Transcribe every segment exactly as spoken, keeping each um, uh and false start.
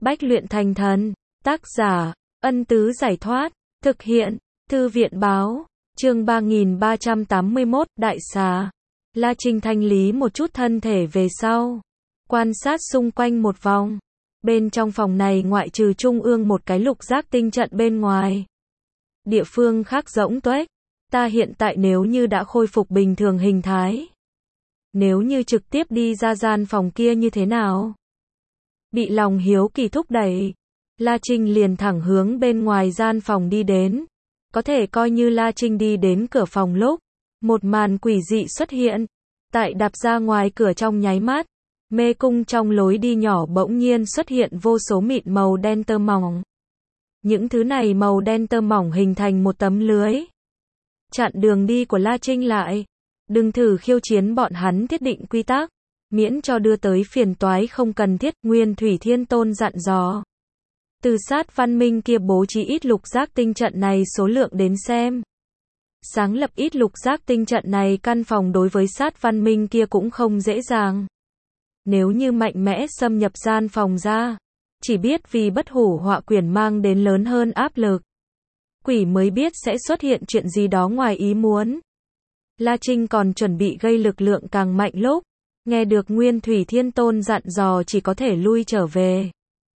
Bách luyện thành thần. Tác giả, Ân Tứ Giải Thoát. Thực hiện, Thư viện Báo. Chương ba nghìn ba trăm tám mươi mốt, Đại Xà. La Trinh thanh lý một chút thân thể về sau. Quan sát xung quanh một vòng. Bên trong phòng này ngoại trừ trung ương một cái lục giác tinh trận bên ngoài. Địa phương khác rỗng tuếch. Ta hiện tại nếu như đã khôi phục bình thường hình thái. Nếu như trực tiếp đi ra gian phòng kia như thế nào? Bị lòng hiếu kỳ thúc đẩy. La Trinh liền thẳng hướng bên ngoài gian phòng đi đến. Có thể coi như La Trinh đi đến cửa phòng lúc. Một màn quỷ dị xuất hiện. Tại đạp ra ngoài cửa trong nháy mắt. Mê cung trong lối đi nhỏ bỗng nhiên xuất hiện vô số mịn màu đen tơ mỏng. Những thứ này màu đen tơ mỏng hình thành một tấm lưới. Chặn đường đi của La Trinh lại. Đừng thử khiêu chiến bọn hắn thiết định quy tắc. Miễn cho đưa tới phiền toái không cần thiết. Nguyên Thủy Thiên Tôn dặn dò. Từ sát văn minh kia bố trí ít lục giác tinh trận này số lượng đến xem. Sáng lập ít lục giác tinh trận này căn phòng đối với sát văn minh kia cũng không dễ dàng. Nếu như mạnh mẽ xâm nhập gian phòng ra, chỉ biết vì bất hủ họa quyển mang đến lớn hơn áp lực. Quỷ mới biết sẽ xuất hiện chuyện gì đó ngoài ý muốn. La Trinh còn chuẩn bị gây lực lượng càng mạnh lúc, nghe được Nguyên Thủy Thiên Tôn dặn dò chỉ có thể lui trở về.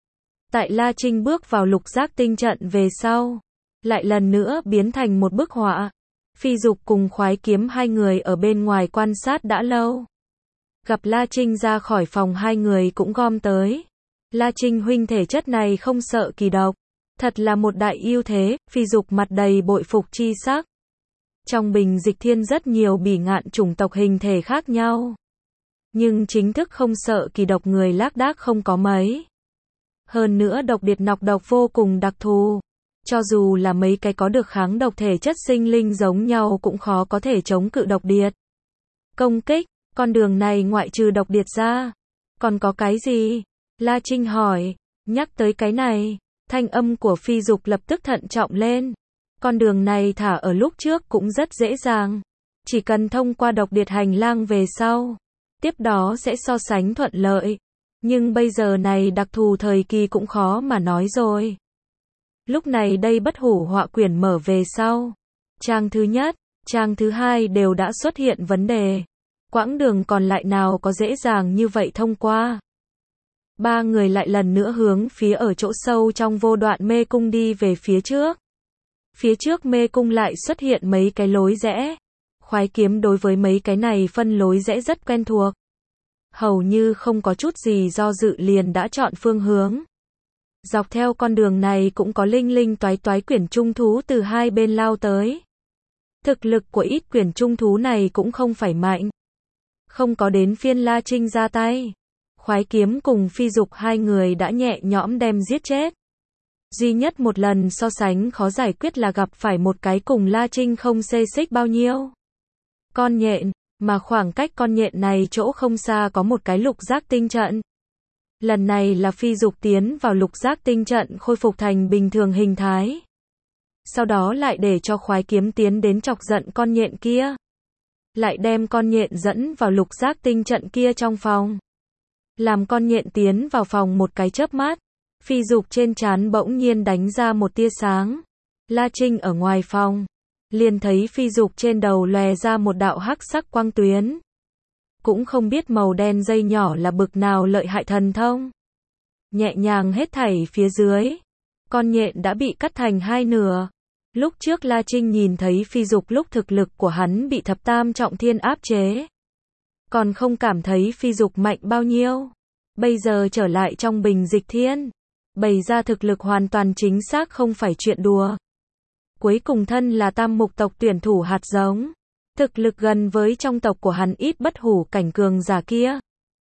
Tại La Trinh bước vào lục giác tinh trận về sau, lại lần nữa biến thành một bức họa. Phi Dục cùng Khoái Kiếm hai người ở bên ngoài quan sát đã lâu. Gặp La Trinh ra khỏi phòng hai người cũng gom tới. La Trinh huynh thể chất này không sợ kỳ độc. Thật là một đại ưu thế, Phi Dục mặt đầy bội phục chi sắc. Trong bình dịch thiên rất nhiều bỉ ngạn chủng tộc hình thể khác nhau. Nhưng chính thức không sợ kỳ độc người lác đác không có mấy. Hơn nữa độc điệt nọc độc vô cùng đặc thù. Cho dù là mấy cái có được kháng độc thể chất sinh linh giống nhau cũng khó có thể chống cự độc điệt. Công kích, con đường này ngoại trừ độc điệt ra, còn có cái gì? La Trinh hỏi, nhắc tới cái này, thanh âm của Phi Dục lập tức thận trọng lên. Con đường này thả ở lúc trước cũng rất dễ dàng. Chỉ cần thông qua độc điệt hành lang về sau. Tiếp đó sẽ so sánh thuận lợi. Nhưng bây giờ này đặc thù thời kỳ cũng khó mà nói rồi. Lúc này đây bất hủ họa quyển mở về sau. Trang thứ nhất, trang thứ hai đều đã xuất hiện vấn đề. Quãng đường còn lại nào có dễ dàng như vậy thông qua. Ba người lại lần nữa hướng phía ở chỗ sâu trong vô đoạn mê cung đi về phía trước. Phía trước mê cung lại xuất hiện mấy cái lối rẽ. Khoái Kiếm đối với mấy cái này phân lối rẽ rất quen thuộc. Hầu như không có chút gì do dự liền đã chọn phương hướng. Dọc theo con đường này cũng có linh linh toái toái quyển trung thú từ hai bên lao tới. Thực lực của ít quyển trung thú này cũng không phải mạnh. Không có đến phiên La Trinh ra tay. Khoái Kiếm cùng Phi Dục hai người đã nhẹ nhõm đem giết chết. Duy nhất một lần so sánh khó giải quyết là gặp phải một cái cùng La Trinh không xê xích bao nhiêu. Con nhện, mà khoảng cách con nhện này chỗ không xa có một cái lục giác tinh trận. Lần này là Phi Dục tiến vào lục giác tinh trận khôi phục thành bình thường hình thái. Sau đó lại để cho Khoái Kiếm tiến đến chọc giận con nhện kia. Lại đem con nhện dẫn vào lục giác tinh trận kia trong phòng. Làm con nhện tiến vào phòng một cái chớp mắt. Phi Dục trên trán bỗng nhiên đánh ra một tia sáng. La Trinh ở ngoài phòng. Liền thấy Phi Dục trên đầu lòe ra một đạo hắc sắc quang tuyến. Cũng không biết màu đen dây nhỏ là bực nào lợi hại thần thông. Nhẹ nhàng hết thảy phía dưới. Con nhện đã bị cắt thành hai nửa. Lúc trước La Trinh nhìn thấy Phi Dục lúc thực lực của hắn bị thập tam trọng thiên áp chế. Còn không cảm thấy Phi Dục mạnh bao nhiêu. Bây giờ trở lại trong bình dịch thiên. Bày ra thực lực hoàn toàn chính xác không phải chuyện đùa. Cuối cùng thân là tam mục tộc tuyển thủ hạt giống. Thực lực gần với trong tộc của hắn ít bất hủ cảnh cường giả kia.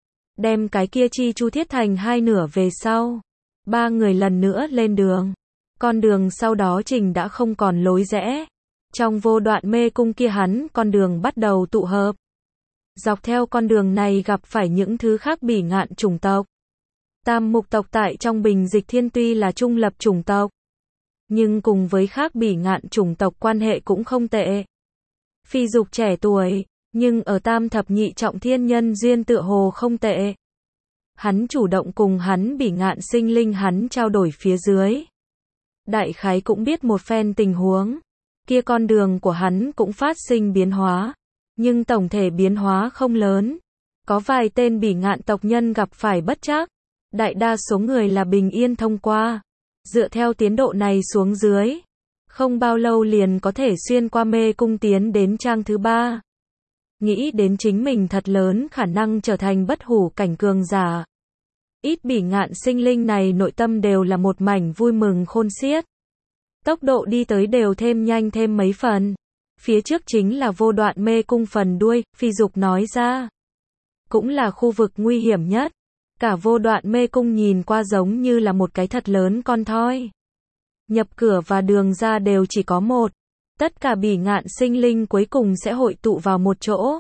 Đem cái kia chi chu thiết thành hai nửa về sau. Ba người lần nữa lên đường. Con đường sau đó trình đã không còn lối rẽ. Trong vô đoạn mê cung kia hắn con đường bắt đầu tụ hợp. Dọc theo con đường này gặp phải những thứ khác bỉ ngạn chủng tộc. Tam mục tộc tại trong bình dịch thiên tuy là trung lập chủng tộc. Nhưng cùng với khác bỉ ngạn chủng tộc quan hệ cũng không tệ. Phi Dục trẻ tuổi, nhưng ở tam thập nhị trọng thiên nhân duyên tựa hồ không tệ. hắn chủ động cùng hắn bỉ ngạn sinh linh hắn trao đổi phía dưới. Đại khái cũng biết một phen tình huống, kia con đường của hắn cũng phát sinh biến hóa, nhưng tổng thể biến hóa không lớn. Có vài tên bỉ ngạn tộc nhân gặp phải bất trắc, đại đa số người là bình yên thông qua. Dựa theo tiến độ này xuống dưới, không bao lâu liền có thể xuyên qua mê cung tiến đến trang thứ ba. Nghĩ đến chính mình thật lớn khả năng trở thành bất hủ cảnh cường giả. Ít bỉ ngạn sinh linh này nội tâm đều là một mảnh vui mừng khôn xiết. Tốc độ đi tới đều thêm nhanh thêm mấy phần. Phía trước chính là vô đoạn mê cung phần đuôi, Phi Dục nói ra. Cũng là khu vực nguy hiểm nhất. Cả vô đoạn mê cung nhìn qua giống như là một cái thật lớn con thoi. Nhập cửa và đường ra đều chỉ có một. Tất cả bỉ ngạn sinh linh cuối cùng sẽ hội tụ vào một chỗ.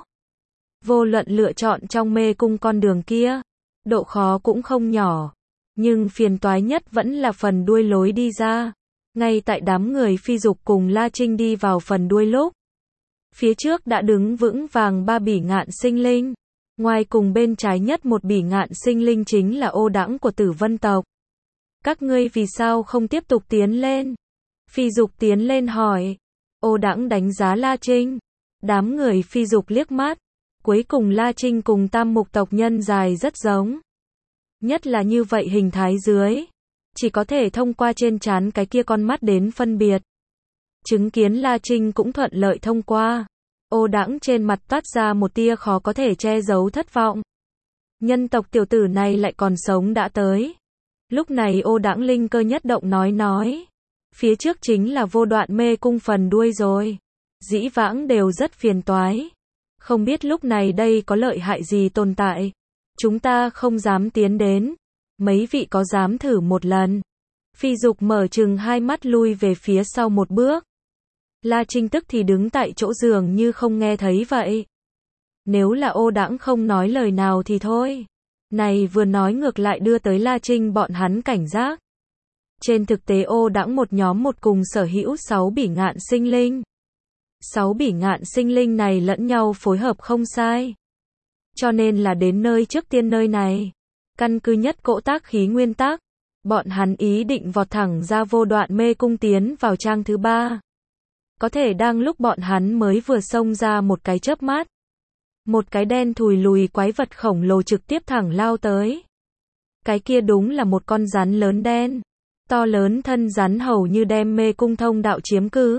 Vô luận lựa chọn trong mê cung con đường kia, độ khó cũng không nhỏ. Nhưng phiền toái nhất vẫn là phần đuôi lối đi ra. Ngay tại đám người Phi Dục cùng La Trinh đi vào phần đuôi lúc, phía trước đã đứng vững vàng ba bỉ ngạn sinh linh. Ngoài cùng bên trái nhất một bỉ ngạn sinh linh chính là Ô Đãng của Tử Vân tộc. Các ngươi vì sao không tiếp tục tiến lên? Phi Dục tiến lên hỏi. Ô Đãng đánh giá La Trinh. Đám người Phi Dục liếc mắt. Cuối cùng La Trinh cùng tam mục tộc nhân dài rất giống. Nhất là như vậy hình thái dưới. Chỉ có thể thông qua trên trán cái kia con mắt đến phân biệt. Chứng kiến La Trinh cũng thuận lợi thông qua. Ô Đãng trên mặt toát ra một tia khó có thể che giấu thất vọng. Nhân tộc tiểu tử này lại còn sống đã tới. Lúc này Ô Đãng linh cơ nhất động nói nói. Phía trước chính là vô đoạn mê cung phần đuôi rồi. Dĩ vãng đều rất phiền toái. Không biết lúc này đây có lợi hại gì tồn tại. Chúng ta không dám tiến đến. Mấy vị có dám thử một lần? Phi Dục mở chừng hai mắt lui về phía sau một bước. La Trinh tức thì đứng tại chỗ giường như không nghe thấy vậy. Nếu là Ô Đãng không nói lời nào thì thôi. Này vừa nói ngược lại đưa tới La Trinh bọn hắn cảnh giác. Trên thực tế Ô Đãng một nhóm một cùng sở hữu sáu bỉ ngạn sinh linh. Sáu bỉ ngạn sinh linh này lẫn nhau phối hợp không sai. Cho nên là đến nơi trước tiên nơi này. Căn cứ nhất cỗ tác khí nguyên tắc. Bọn hắn ý định vọt thẳng ra vô đoạn mê cung tiến vào trang thứ ba. Có thể đang lúc bọn hắn mới vừa xông ra một cái chớp mắt. Một cái đen thùi lùi quái vật khổng lồ trực tiếp thẳng lao tới. Cái kia đúng là một con rắn lớn đen. To lớn thân rắn hầu như đem mê cung thông đạo chiếm cứ.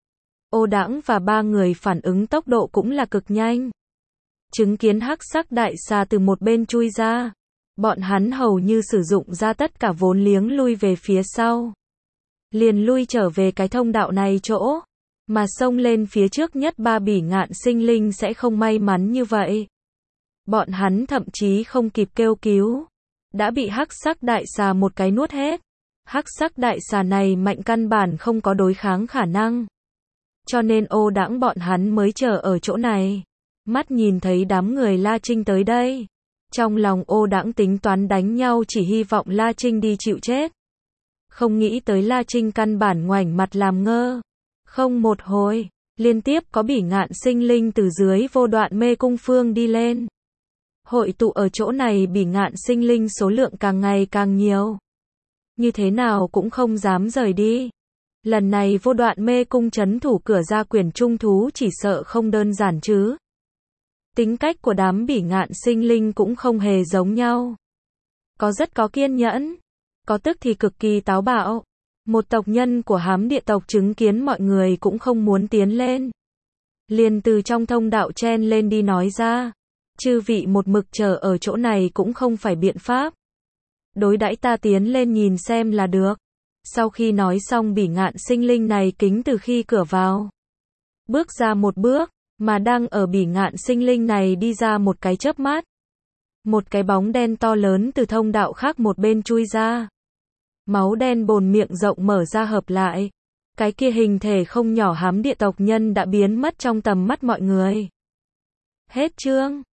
Ô Đãng và ba người phản ứng tốc độ cũng là cực nhanh. Chứng kiến hắc sắc đại xà từ một bên chui ra. Bọn hắn hầu như sử dụng ra tất cả vốn liếng lui về phía sau. Liền lui trở về cái thông đạo này chỗ. Mà xông lên phía trước nhất ba bỉ ngạn sinh linh sẽ không may mắn như vậy. Bọn hắn thậm chí không kịp kêu cứu. Đã bị hắc sắc đại xà một cái nuốt hết. Hắc sắc đại xà này mạnh căn bản không có đối kháng khả năng. Cho nên Ô Đãng bọn hắn mới chờ ở chỗ này. Mắt nhìn thấy đám người La Trinh tới đây. Trong lòng Ô Đãng tính toán đánh nhau chỉ hy vọng La Trinh đi chịu chết. Không nghĩ tới La Trinh căn bản ngoảnh mặt làm ngơ. Không một hồi, liên tiếp có bỉ ngạn sinh linh từ dưới vô đoạn mê cung phương đi lên. Hội tụ ở chỗ này bỉ ngạn sinh linh số lượng càng ngày càng nhiều. Như thế nào cũng không dám rời đi. Lần này vô đoạn mê cung trấn thủ cửa ra quyển trung thú chỉ sợ không đơn giản chứ. Tính cách của đám bỉ ngạn sinh linh cũng không hề giống nhau. Có rất có kiên nhẫn, có tức thì cực kỳ táo bạo. Một tộc nhân của Hám Địa tộc chứng kiến mọi người cũng không muốn tiến lên. Liền từ trong thông đạo chen lên đi nói ra. Chư vị một mực chờ ở chỗ này cũng không phải biện pháp. Đối đãi ta tiến lên nhìn xem là được. Sau khi nói xong bỉ ngạn sinh linh này kính từ khi cửa vào. Bước ra một bước, mà đang ở bỉ ngạn sinh linh này đi ra một cái chớp mắt. Một cái bóng đen to lớn từ thông đạo khác một bên chui ra. Máu đen bồn miệng rộng mở ra hợp lại. Cái kia hình thể không nhỏ Hám Địa tộc nhân đã biến mất trong tầm mắt mọi người. Hết chương.